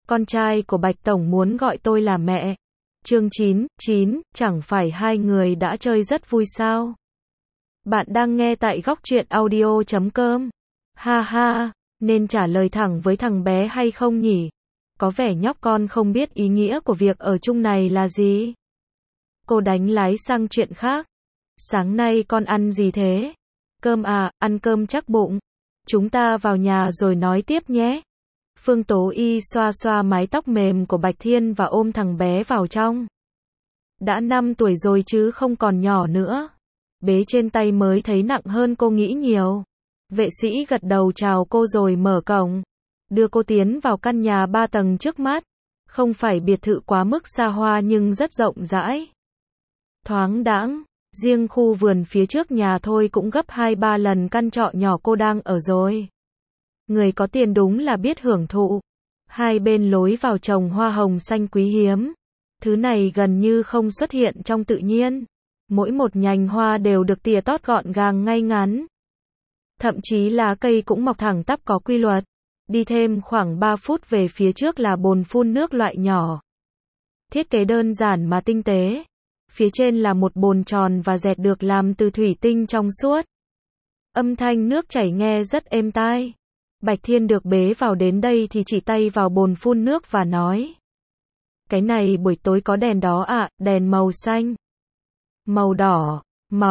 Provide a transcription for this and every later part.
con trai của Bạch Tổng muốn gọi tôi là mẹ. Chương 9, chẳng phải hai người đã chơi rất vui sao? Bạn đang nghe tại góc truyện audio.com. Ha ha, nên trả lời thẳng với thằng bé hay không nhỉ? Có vẻ nhóc con không biết ý nghĩa của việc ở chung này là gì. Cô đánh lái sang chuyện khác. Sáng nay con ăn gì thế? Cơm à, ăn cơm chắc bụng. Chúng ta vào nhà rồi nói tiếp nhé. Phương Tố Y xoa xoa mái tóc mềm của Bạch Thiên và ôm thằng bé vào trong. Đã 5 tuổi rồi chứ không còn nhỏ nữa. Bế trên tay mới thấy nặng hơn cô nghĩ nhiều. Vệ sĩ gật đầu chào cô rồi mở cổng. Đưa cô tiến vào căn nhà 3 tầng trước mắt. Không phải biệt thự quá mức xa hoa nhưng rất rộng rãi. Thoáng đãng, riêng khu vườn phía trước nhà thôi cũng gấp 2-3 lần căn trọ nhỏ cô đang ở rồi. Người có tiền đúng là biết hưởng thụ. Hai bên lối vào trồng hoa hồng xanh quý hiếm. Thứ này gần như không xuất hiện trong tự nhiên. Mỗi một nhành hoa đều được tỉa tót gọn gàng ngay ngắn. Thậm chí lá cây cũng mọc thẳng tắp có quy luật. Đi thêm khoảng 3 phút về phía trước là bồn phun nước loại nhỏ. Thiết kế đơn giản mà tinh tế. Phía trên là một bồn tròn và dẹt được làm từ thủy tinh trong suốt. Âm thanh nước chảy nghe rất êm tai. Bạch Thiên được bế vào đến đây thì chỉ tay vào bồn phun nước và nói. Cái này buổi tối có đèn đó ạ, đèn màu xanh, màu đỏ,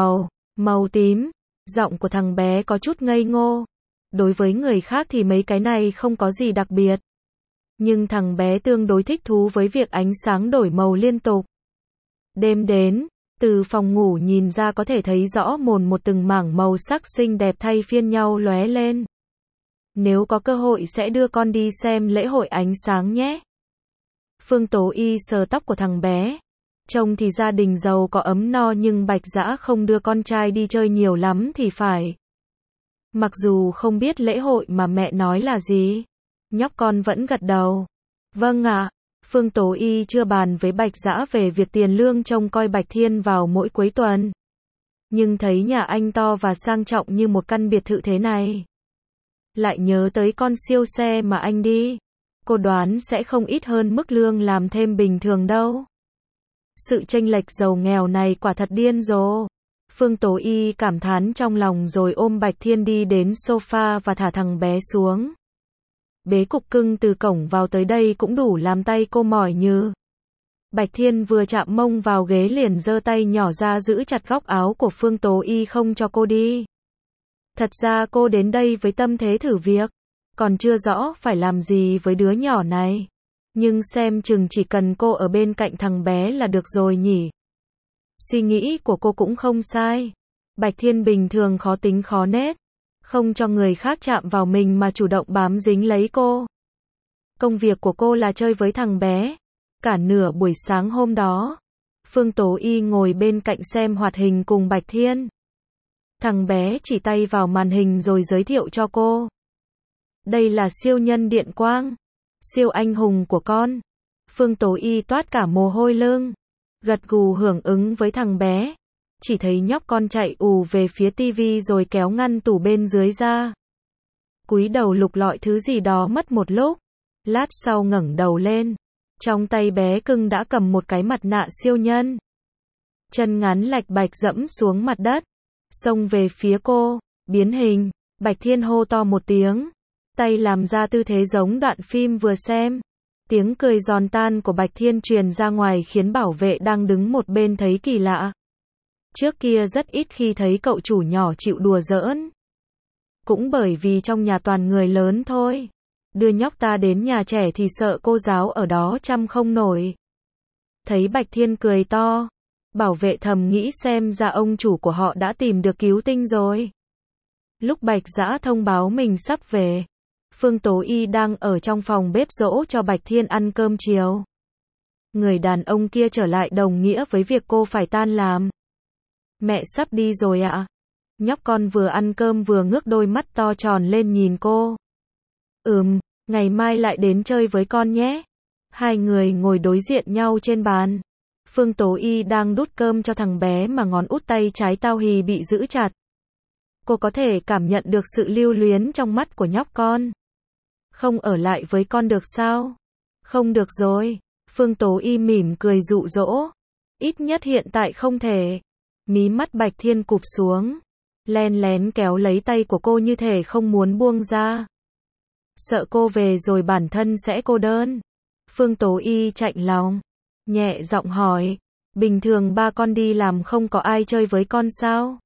màu tím. Giọng của thằng bé có chút ngây ngô. Đối với người khác thì mấy cái này không có gì đặc biệt. Nhưng thằng bé tương đối thích thú với việc ánh sáng đổi màu liên tục. Đêm đến, từ phòng ngủ nhìn ra có thể thấy rõ mồn một từng mảng màu sắc xinh đẹp thay phiên nhau lóe lên. Nếu có cơ hội sẽ đưa con đi xem lễ hội ánh sáng nhé. Phương Tố Y sờ tóc của thằng bé. Trông thì gia đình giàu có ấm no nhưng Bạch Dã không đưa con trai đi chơi nhiều lắm thì phải. Mặc dù không biết lễ hội mà mẹ nói là gì, nhóc con vẫn gật đầu. Vâng ạ. Phương Tố Y chưa bàn với Bạch Dã về việc tiền lương trông coi Bạch Thiên vào mỗi cuối tuần. Nhưng thấy nhà anh to và sang trọng như một căn biệt thự thế này. Lại nhớ tới con siêu xe mà anh đi. Cô đoán sẽ không ít hơn mức lương làm thêm bình thường đâu. Sự chênh lệch giàu nghèo này quả thật điên rồ. Phương Tố Y cảm thán trong lòng rồi ôm Bạch Thiên đi đến sofa và thả thằng bé xuống. Bế cục cưng từ cổng vào tới đây cũng đủ làm tay cô mỏi nhừ. Bạch Thiên vừa chạm mông vào ghế liền giơ tay nhỏ ra giữ chặt góc áo của Phương Tố Y không cho cô đi. Thật ra cô đến đây với tâm thế thử việc. Còn chưa rõ phải làm gì với đứa nhỏ này. Nhưng xem chừng chỉ cần cô ở bên cạnh thằng bé là được rồi nhỉ. Suy nghĩ của cô cũng không sai. Bạch Thiên bình thường khó tính khó nết. Không cho người khác chạm vào mình mà chủ động bám dính lấy cô. Công việc của cô là chơi với thằng bé. Cả nửa buổi sáng hôm đó, Phương Tố Y ngồi bên cạnh xem hoạt hình cùng Bạch Thiên. Thằng bé chỉ tay vào màn hình rồi giới thiệu cho cô. Đây là siêu nhân điện quang. Siêu anh hùng của con. Phương Tố Y toát cả mồ hôi lưng. Gật gù hưởng ứng với thằng bé. Chỉ thấy nhóc con chạy ù về phía tivi rồi kéo ngăn tủ bên dưới ra. Cúi đầu lục lọi thứ gì đó mất một lúc. Lát sau ngẩng đầu lên. Trong tay bé cưng đã cầm một cái mặt nạ siêu nhân. Chân ngắn lạch bạch dẫm xuống mặt đất. Xông về phía cô. Biến hình. Bạch Thiên hô to một tiếng. Tay làm ra tư thế giống đoạn phim vừa xem. Tiếng cười giòn tan của Bạch Thiên truyền ra ngoài khiến bảo vệ đang đứng một bên thấy kỳ lạ. Trước kia rất ít khi thấy cậu chủ nhỏ chịu đùa giỡn. Cũng bởi vì trong nhà toàn người lớn thôi. Đưa nhóc ta đến nhà trẻ thì sợ cô giáo ở đó chăm không nổi. Thấy Bạch Thiên cười to. Bảo vệ thầm nghĩ xem ra ông chủ của họ đã tìm được cứu tinh rồi. Lúc Bạch Dã thông báo mình sắp về. Phương Tố Y đang ở trong phòng bếp dỗ cho Bạch Thiên ăn cơm chiều. Người đàn ông kia trở lại đồng nghĩa với việc cô phải tan làm. Mẹ sắp đi rồi ạ. Nhóc con vừa ăn cơm vừa ngước đôi mắt to tròn lên nhìn cô. Ngày mai lại đến chơi với con nhé. Hai người ngồi đối diện nhau trên bàn. Phương Tố Y đang đút cơm cho thằng bé mà ngón út tay trái Tao Hì bị giữ chặt. Cô có thể cảm nhận được sự lưu luyến trong mắt của nhóc con. Không ở lại với con được sao? Không được rồi. Phương Tố Y mỉm cười dụ dỗ. Ít nhất hiện tại không thể. Mí mắt Bạch Thiên cụp xuống. Len lén kéo lấy tay của cô như thể không muốn buông ra. Sợ cô về rồi bản thân sẽ cô đơn. Phương Tố Y chạnh lòng. Nhẹ giọng hỏi. Bình thường ba con đi làm không có ai chơi với con sao?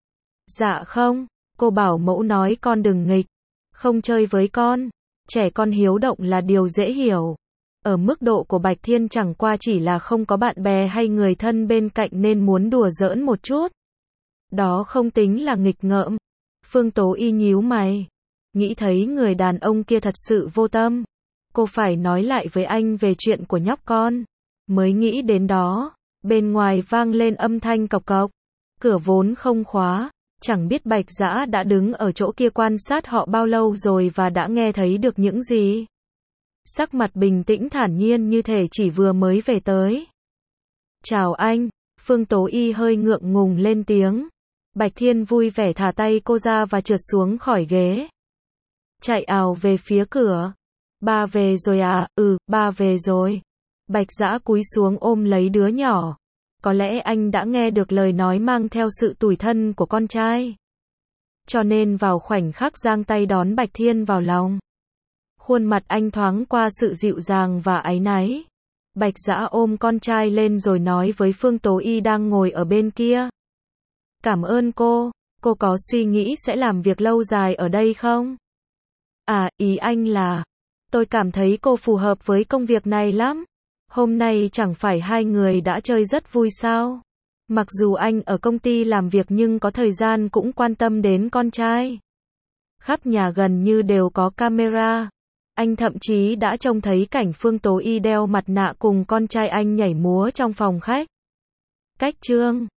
Dạ không. Cô bảo mẫu nói con đừng nghịch. Không chơi với con. Trẻ con hiếu động là điều dễ hiểu. Ở mức độ của Bạch Thiên chẳng qua chỉ là không có bạn bè hay người thân bên cạnh nên muốn đùa giỡn một chút. Đó không tính là nghịch ngợm. Phương Tố Y nhíu mày. Nghĩ thấy người đàn ông kia thật sự vô tâm. Cô phải nói lại với anh về chuyện của nhóc con. Mới nghĩ đến đó, bên ngoài vang lên âm thanh cộc cộc. Cửa vốn không khóa. Chẳng biết Bạch Dã đã đứng ở chỗ kia quan sát họ bao lâu rồi và đã nghe thấy được những gì. Sắc mặt bình tĩnh thản nhiên như thể chỉ vừa mới về tới. Chào anh. Phương Tố Y hơi ngượng ngùng lên tiếng. Bạch Thiên vui vẻ thả tay cô ra và trượt xuống khỏi ghế. Chạy ào về phía cửa. Ba về rồi à? Ừ, ba về rồi. Bạch Dã cúi xuống ôm lấy đứa nhỏ. Có lẽ anh đã nghe được lời nói mang theo sự tủi thân của con trai. Cho nên vào khoảnh khắc giang tay đón Bạch Thiên vào lòng. Khuôn mặt anh thoáng qua sự dịu dàng và áy náy. Bạch Dã ôm con trai lên rồi nói với Phương Tố Y đang ngồi ở bên kia. Cảm ơn cô có suy nghĩ sẽ làm việc lâu dài ở đây không? À, ý anh là, tôi cảm thấy cô phù hợp với công việc này lắm. Hôm nay chẳng phải hai người đã chơi rất vui sao? Mặc dù anh ở công ty làm việc nhưng có thời gian cũng quan tâm đến con trai. Khắp nhà gần như đều có camera. Anh thậm chí đã trông thấy cảnh Phương Tố Y đeo mặt nạ cùng con trai anh nhảy múa trong phòng khách. Cách chương